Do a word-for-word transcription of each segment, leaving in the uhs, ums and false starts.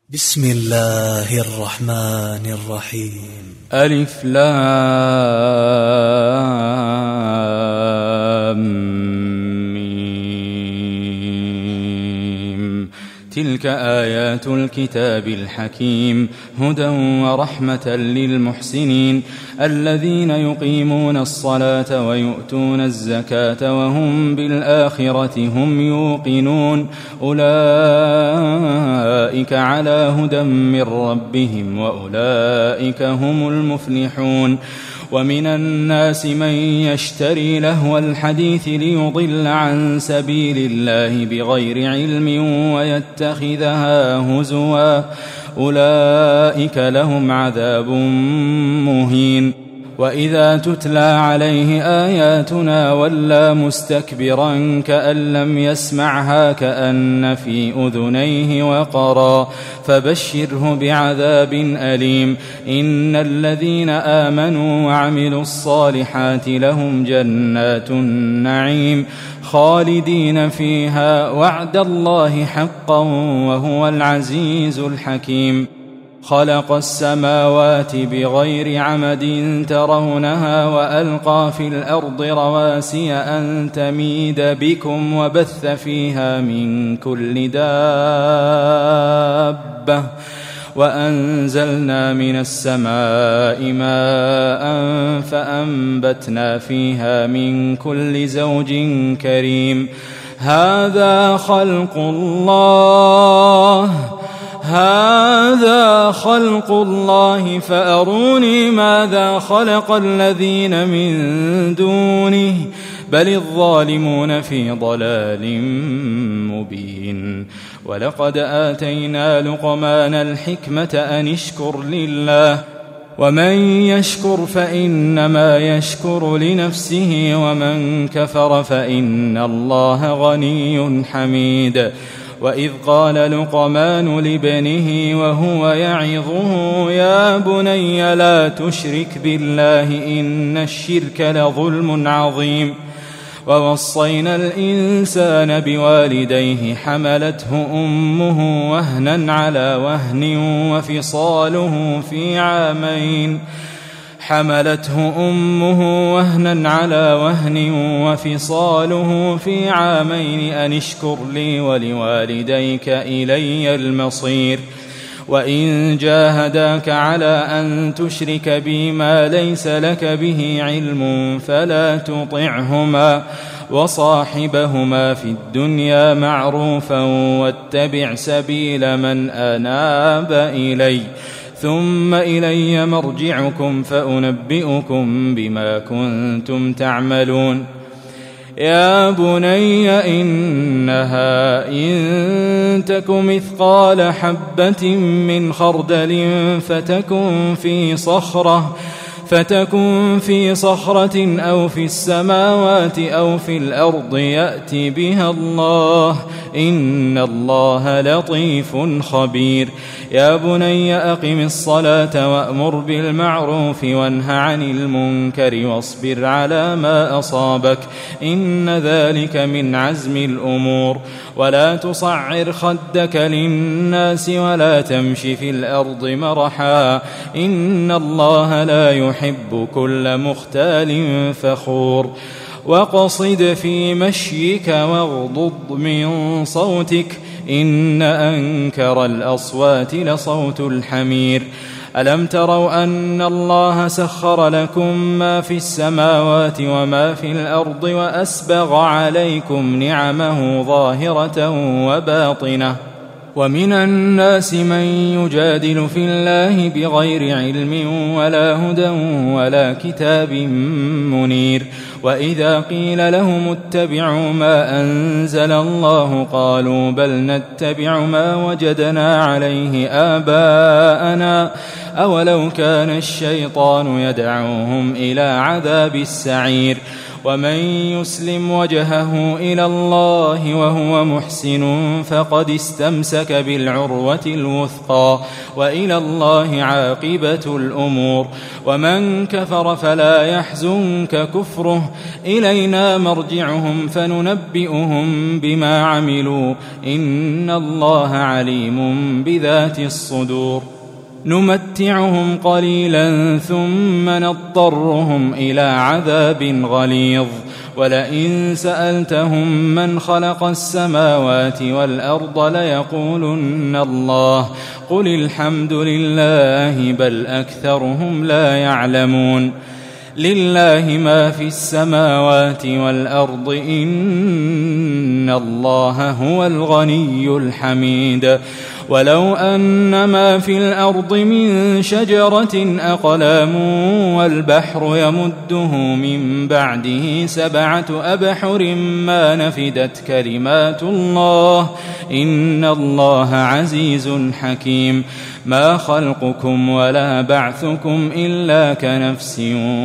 بسم الله الرحمن الرحيم. ألف لام ميم. تلك آيات الكتاب الحكيم هدى ورحمة للمحسنين الذين يقيمون الصلاة ويؤتون الزكاة وهم بالآخرة هم يوقنون أولئك على هدى من ربهم وأولئك هم المفلحون. ومن الناس من يشتري لهو الحديث ليضل عن سبيل الله بغير علم ويتخذها هزوا أولئك لهم عذاب مهين. وإذا تتلى عليه آياتنا ولى مستكبرا كأن لم يسمعها كأن في أذنيه وقرا فبشره بعذاب أليم. إن الذين آمنوا وعملوا الصالحات لهم جنات النعيم خالدين فيها وعد الله حقا وهو العزيز الحكيم. خلق السماوات بغير عمد ترونها وألقى في الأرض رواسي أن تميد بكم وبث فيها من كل دابة وأنزلنا من السماء ماء فأنبتنا فيها من كل زوج كريم. هذا خلق الله هذا خلق الله فأروني ماذا خلق الذين من دونه بل الظالمون في ضلال مبين. ولقد آتينا لقمان الحكمة أن اشكر لله ومن يشكر فإنما يشكر لنفسه ومن كفر فإن الله غني حميد. وإذ قال لقمان لابنه وهو يعظه يا بني لا تشرك بالله إن الشرك لظلم عظيم. ووصينا الإنسان بوالديه حملته أمه وهنا على وهن وفصاله في عامين حملته أمه وهنا على وهن وفصاله في عامين أن اشكر لي ولوالديك إلي المصير. وإن جاهداك على أن تشرك بي ما ليس لك به علم فلا تطعهما وصاحبهما في الدنيا معروفا واتبع سبيل من أناب إلي ثم إلي مرجعكم فأنبئكم بما كنتم تعملون. يا بني إنها إن تك مثقال حبة من خردل فتكن في صخرة فتكن في صخرة أو في السماوات أو في الأرض يأتي بها الله إن الله لطيف خبير. يا بني أقم الصلاة وأمر بالمعروف وانه عن المنكر واصبر على ما أصابك إن ذلك من عزم الأمور. ولا تصعر خدك للناس ولا تمش في الأرض مرحا إن الله لا يحب كل مختال فخور. وقصد في مشيك واغضض من صوتك إن أنكر الأصوات لصوت الحمير. ألم تروا أن الله سخر لكم ما في السماوات وما في الأرض وأسبغ عليكم نعمه ظاهرة وباطنة. ومن الناس من يجادل في الله بغير علم ولا هدى ولا كتاب منير. وإذا قيل لهم اتبعوا ما أنزل الله قالوا بل نتبع ما وجدنا عليه آباءنا أولو كان الشيطان يدعوهم إلى عذاب السعير. ومن يسلم وجهه إلى الله وهو محسن فقد استمسك بالعروة الوثقى وإلى الله عاقبة الأمور. ومن كفر فلا يحزنك كفره، إلينا مرجعهم فننبئهم بما عملوا، إن الله عليم بذات الصدور. نمتعهم قليلا ثم نضطرهم إلى عذاب غليظ. ولئن سألتهم من خلق السماوات والأرض ليقولن الله، قل الحمد لله بل أكثرهم لا يعلمون. لله ما في السماوات والأرض، إن الله هو الغني الحميد. ولو أن ما في الأرض من شجرة أقلام والبحر يمده من بعده سبعة أبحر ما نفدت كلمات الله، إن الله عزيز حكيم. ما خلقكم ولا بعثكم إلا كنفس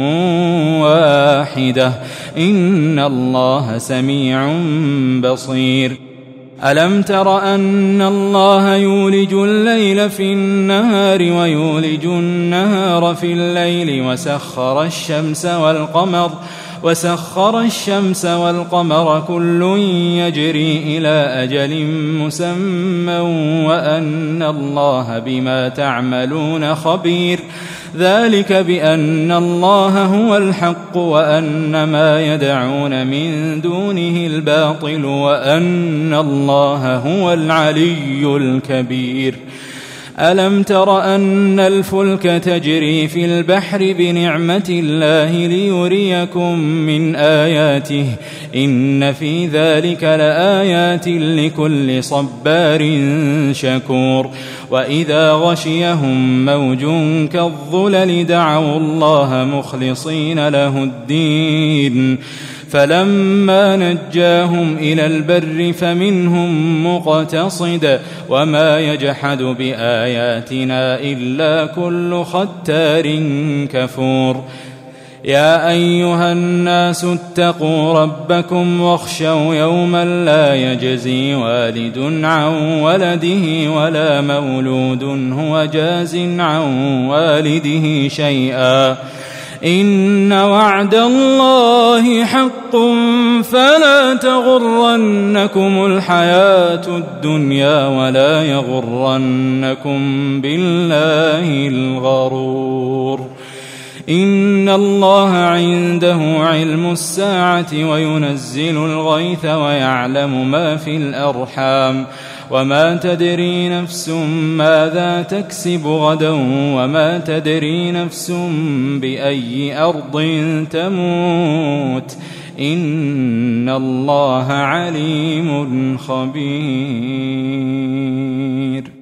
واحدة، إن الله سميع بصير. ألم تر أن الله يولج الليل في النهار ويولج النهار في الليل وسخر الشمس والقمر وسخر الشمس والقمر كل يجري إلى أجل مسمى وأن الله بما تعملون خبير. ذلك بأن الله هو الحق وأن ما يدعون من دونه الباطل وأن الله هو العلي الكبير. ألم تر أن الفلك تجري في البحر بنعمة الله ليريكم من آياته، إن في ذلك لآيات لكل صبار شكور. وإذا غشيهم موج كالظلل دعوا الله مخلصين له الدين، فلما نجاهم إلى البر فمنهم مقتصد، وما يجحد بآياتنا إلا كل ختار كفور. يا أيها الناس اتقوا ربكم واخشوا يوما لا يجزي والد عن ولده ولا مولود هو جاز عن والده شيئا، إن وعد الله حق فلا تغرنكم الحياة الدنيا ولا يغرنكم بالله الغرور. إن الله عنده علم الساعة وينزل الغيث ويعلم ما في الأرحام، وما تدري نفس ماذا تكسب غدا وما تدري نفس بأي أرض تموت، إن الله عليم خبير.